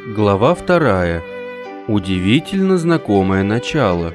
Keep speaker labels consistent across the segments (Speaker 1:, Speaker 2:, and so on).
Speaker 1: Глава 2. Удивительно знакомое начало.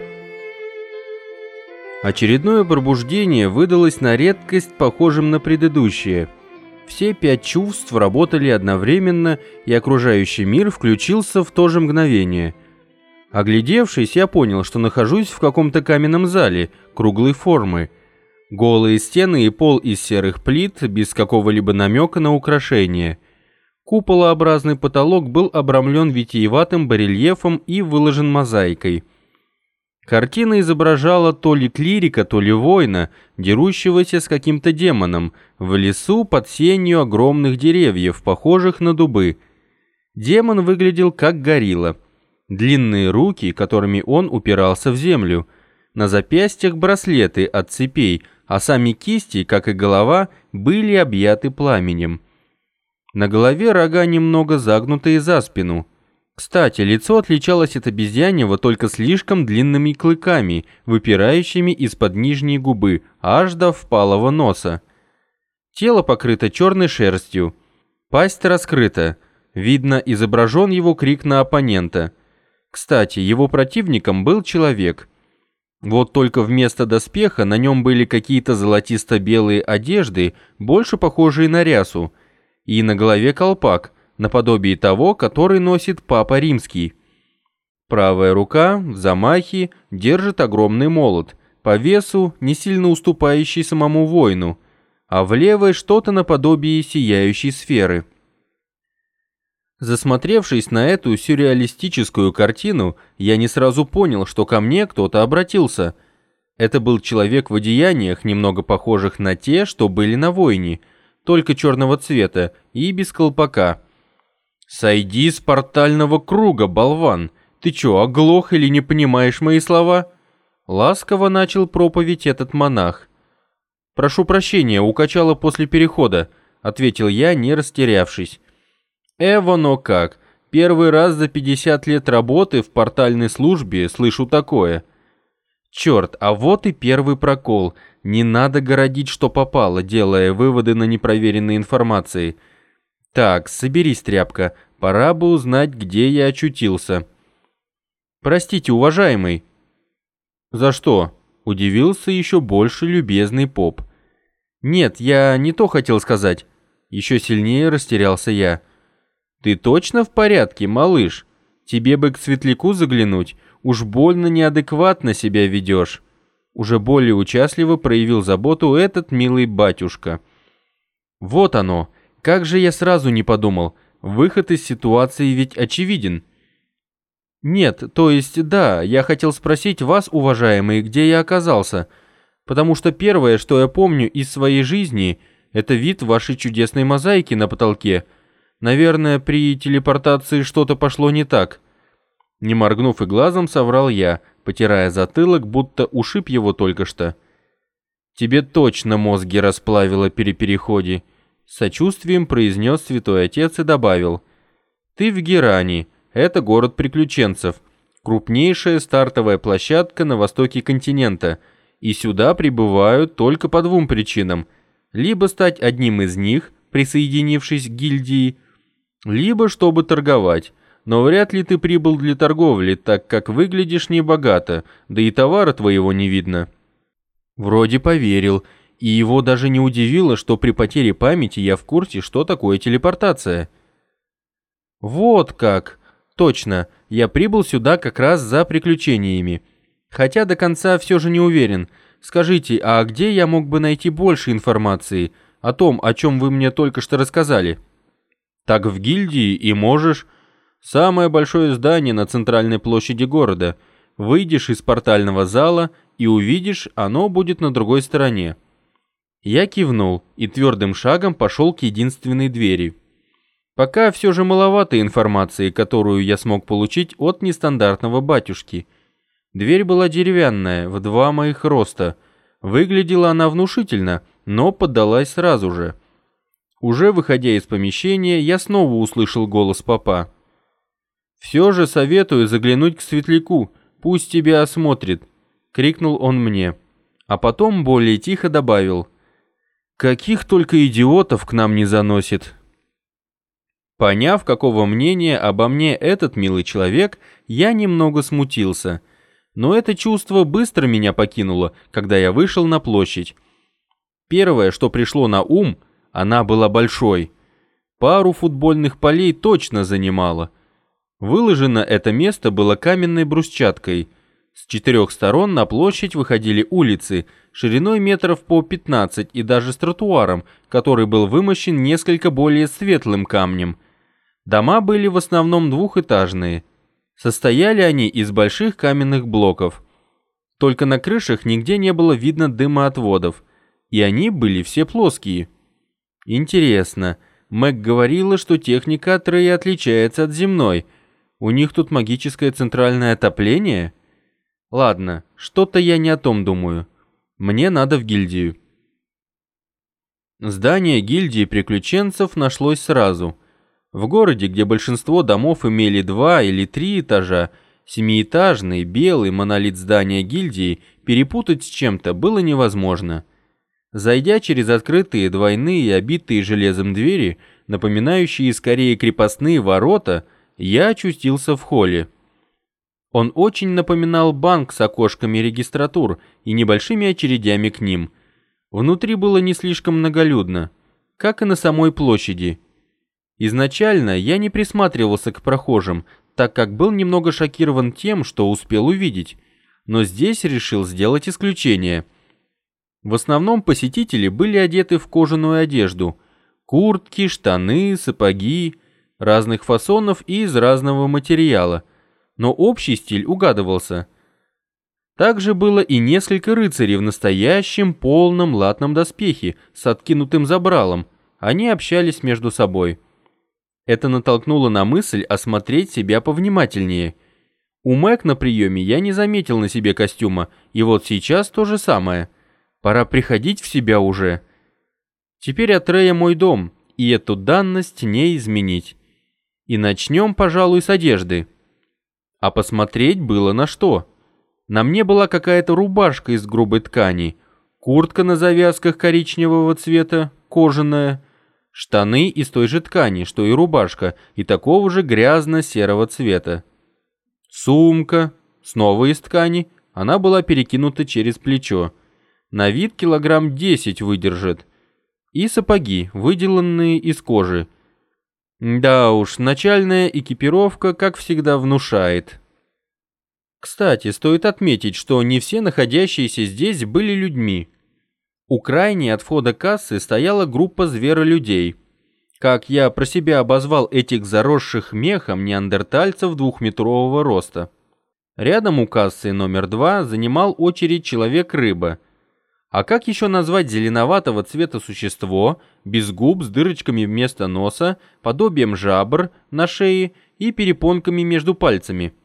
Speaker 1: Очередное пробуждение выдалось на редкость похожим на предыдущее. Все 5 чувств работали одновременно, и окружающий мир включился в то же мгновение. Оглядевшись, я понял, что нахожусь в каком-то каменном зале круглой формы. Голые стены и пол из серых плит, без какого-либо намека на украшения. Куполообразный потолок был обрамлен витиеватым барельефом и выложен мозаикой. Картина изображала то ли клирика, то ли воина, дерущегося с каким-то демоном, в лесу под сенью огромных деревьев, похожих на дубы. Демон выглядел как горилла. Длинные руки, которыми он упирался в землю. На запястьях браслеты от цепей, а сами кисти, как и голова, были объяты пламенем. На голове рога немного загнутые за спину. Кстати, лицо отличалось от обезьяньего только слишком длинными клыками, выпирающими из-под нижней губы, аж до впалого носа. Тело покрыто черной шерстью. Пасть раскрыта. Видно, изображен его крик на оппонента. Кстати, его противником был человек. Вот только вместо доспеха на нем были какие-то золотисто-белые одежды, больше похожие на рясу, и на голове колпак, наподобие того, который носит Папа Римский. Правая рука в замахе держит огромный молот, по весу не сильно уступающий самому воину, а в левой что-то наподобие сияющей сферы. Засмотревшись на эту сюрреалистическую картину, я не сразу понял, что ко мне кто-то обратился. Это был человек в одеяниях, немного похожих на те, что были на войне, только черного цвета и без колпака. «Сойди с портального круга, болван! Ты чё, оглох или не понимаешь мои слова?» Ласково начал проповедь этот монах. «Прошу прощения, укачало после перехода», — ответил я, не растерявшись. «Эвоно как! Первый раз за 50 лет работы в портальной службе слышу такое». Черт, а вот и первый прокол. Не надо городить, что попало, делая выводы на непроверенной информации. Так, соберись, тряпка, пора бы узнать, где я очутился. Простите, уважаемый. За что? Удивился еще больше любезный поп. Нет, я не то хотел сказать. Еще сильнее растерялся я. Ты точно в порядке, малыш? Тебе бы к светляку заглянуть. Уж больно неадекватно себя ведешь. Уже более участливо проявил заботу этот милый батюшка. Вот оно. Как же я сразу не подумал. Выход из ситуации ведь очевиден. Нет, то есть да, я хотел спросить вас, уважаемые, где я оказался. Потому что первое, что я помню из своей жизни, это вид вашей чудесной мозаики на потолке. Наверное, при телепортации что-то пошло не так. Не моргнув и глазом, соврал я, потирая затылок, будто ушиб его только что. «Тебе точно мозги расплавило при переходе», — с сочувствием произнес святой отец и добавил. «Ты в Геране, это город приключенцев, крупнейшая стартовая площадка на востоке континента, и сюда прибывают только по 2 причинам. Либо стать одним из них, присоединившись к гильдии, либо чтобы торговать. Но вряд ли ты прибыл для торговли, так как выглядишь небогато, да и товара твоего не видно». Вроде поверил, и его даже не удивило, что при потере памяти я в курсе, что такое телепортация. Вот как. Точно, я прибыл сюда как раз за приключениями. Хотя до конца все же не уверен. Скажите, а где я мог бы найти больше информации о том, о чем вы мне только что рассказали? Так в гильдии и можешь. Самое большое здание на центральной площади города. Выйдешь из портального зала и увидишь, оно будет на другой стороне. Я кивнул и твердым шагом пошел к единственной двери. Пока все же маловато информации, которую я смог получить от нестандартного батюшки. Дверь была деревянная, в 2 моих роста. Выглядела она внушительно, но поддалась сразу же. Уже выходя из помещения, я снова услышал голос попа. «Все же советую заглянуть к светляку, пусть тебя осмотрит», — крикнул он мне. А потом более тихо добавил. «Каких только идиотов к нам не заносит». Поняв, какого мнения обо мне этот милый человек, я немного смутился. Но это чувство быстро меня покинуло, когда я вышел на площадь. Первое, что пришло на ум, она была большой. Пару футбольных полей точно занимала. Выложено это место было каменной брусчаткой. С 4 сторон на площадь выходили улицы, шириной метров по 15 и даже с тротуаром, который был вымощен несколько более светлым камнем. Дома были в основном двухэтажные. Состояли они из больших каменных блоков. Только на крышах нигде не было видно дымоотводов, и они были все плоские. Интересно, Мэг говорила, что техника Атрея отличается от земной. У них тут магическое центральное отопление? Ладно, что-то я не о том думаю. Мне надо в гильдию. Здание гильдии приключенцев нашлось сразу. В городе, где большинство домов имели 2 или 3 этажа, семиэтажный белый монолит здания гильдии перепутать с чем-то было невозможно. Зайдя через открытые двойные, обитые железом двери, напоминающие скорее крепостные ворота, я очутился в холле. Он очень напоминал банк с окошками регистратур и небольшими очередями к ним. Внутри было не слишком многолюдно, как и на самой площади. Изначально я не присматривался к прохожим, так как был немного шокирован тем, что успел увидеть, но здесь решил сделать исключение. В основном посетители были одеты в кожаную одежду: куртки, штаны, сапоги, разных фасонов и из разного материала, но общий стиль угадывался. Также было и несколько рыцарей в настоящем полном латном доспехе с откинутым забралом. Они общались между собой. Это натолкнуло на мысль осмотреть себя повнимательнее. У Мэг на приеме я не заметил на себе костюма, и вот сейчас то же самое. Пора приходить в себя уже. Теперь Атрея мой дом, и эту данность не изменить. И начнем, пожалуй, с одежды. А посмотреть было на что. На мне была какая-то рубашка из грубой ткани, куртка на завязках коричневого цвета, кожаная, штаны из той же ткани, что и рубашка, и такого же грязно-серого цвета. Сумка, снова из ткани, она была перекинута через плечо. На вид килограмм 10 выдержит. И сапоги, выделанные из кожи. Да уж, начальная экипировка, как всегда, внушает. Кстати, стоит отметить, что не все находящиеся здесь были людьми. У крайней от входа кассы стояла группа зверолюдей. Как я про себя обозвал этих заросших мехом неандертальцев 2-метрового роста. Рядом у кассы номер 2 занимал очередь человек-рыба. А как еще назвать зеленоватого цвета существо, без губ, с дырочками вместо носа, подобием жабр на шее и перепонками между пальцами?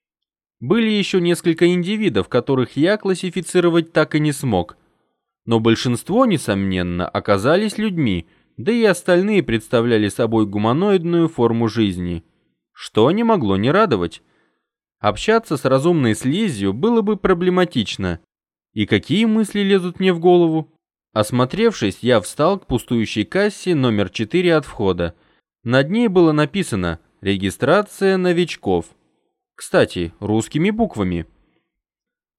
Speaker 1: Были еще несколько индивидов, которых я классифицировать так и не смог. Но большинство, несомненно, оказались людьми, да и остальные представляли собой гуманоидную форму жизни. Что не могло не радовать. Общаться с разумной слизью было бы проблематично. И какие мысли лезут мне в голову? Осмотревшись, я встал к пустующей кассе номер 4 от входа. Над ней было написано «Регистрация новичков». Кстати, русскими буквами.